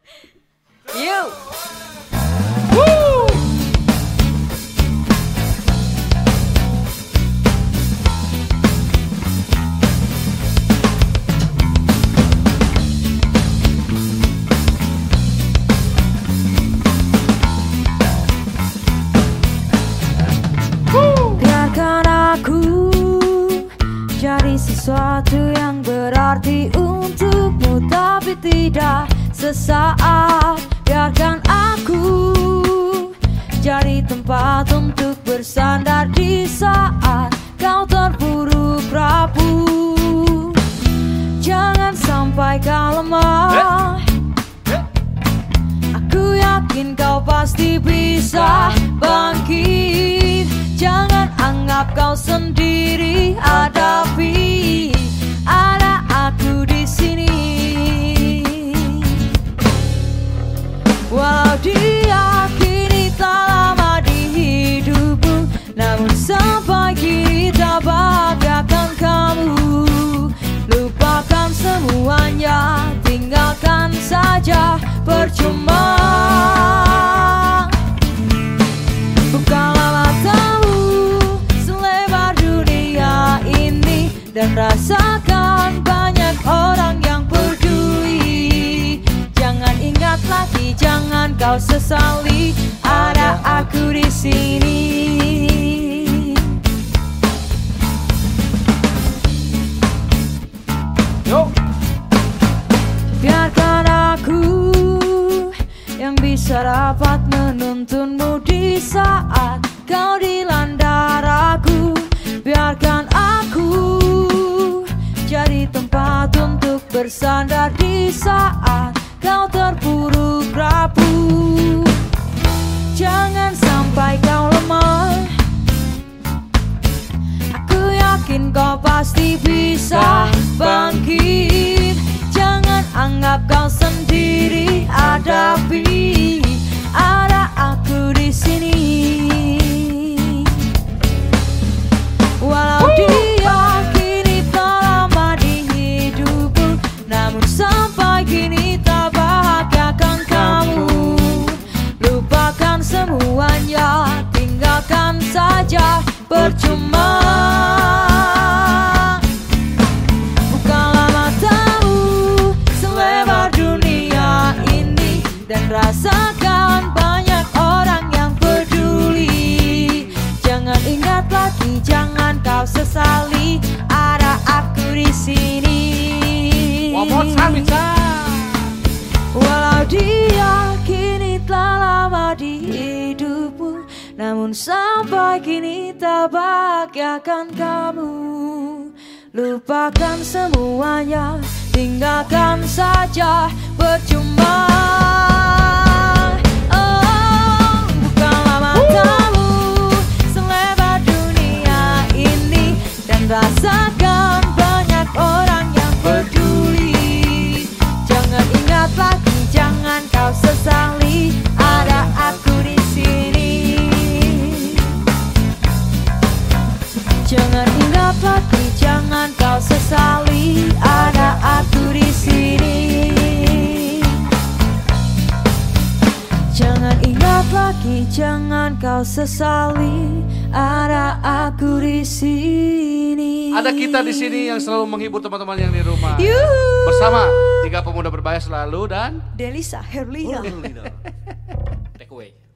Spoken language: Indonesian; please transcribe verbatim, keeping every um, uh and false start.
You. Woo. Biarkan aku cari sesuatu yang berarti untukmu, tapi tidak sesaat. Biarkan aku cari tempat untuk bersandar di saat kau terpuruk rapuh. Jangan sampai kau lemah. Aku yakin kau pasti bisa bangkit. Jangan anggap kau sendiri, hadapi, ada aku di sini. Walau dia kini tak lama di hidupmu, namun sampai kini tak bahagiakan kamu. Lupakan semuanya, tinggalkan saja, percuma. Bukalah matamu selebar dunia ini dan rasakan banyak orang yang peduli. Jangan ingat lagi, jangan kau sesali, ada aku di sini. Yo. Biarkan aku yang bisa dapat menuntunmu di saat kau dilanda ragu. Biarkan aku jadi tempat untuk bersandar di saat kau terpuruk rapuh. Jangan sampai kau lemah. Aku yakin kau pasti bisa bangkit. Jangan anggap kau sendiri, hadapi, ada aku di sini. Walau dia kini tak lama di hidupku, namun sampai kini tak bahagiakan kamu. Lupakan semuanya, tinggalkan saja, percuma. Bukalah matamu selebar dunia ini dan rasakan banyak orang yang peduli. Jangan ingat lagi, jangan kau sesali, ada aku di sini. One more time, Ica. Walau dia kini telah lama di hidupmu, namun sampai kini tak bahagiakan kamu. Lupakan semuanya, tinggalkan saja, percuma. Oh, bukalah matamu selebar dunia ini dan rasakan banyak orang yang peduli. Jangan ingat lagi, jangan kau sesali, ada aku di sini. Jangan ingat lagi, jangan kau sesali, ada aku di sini. Jangan ingat lagi, jangan kau sesali, ada aku di sini. Ada kita di sini yang selalu menghibur teman-teman yang di rumah. Yuhu. Bersama tiga pemuda berbahaya selalu dan Delisa Herlina. Take away.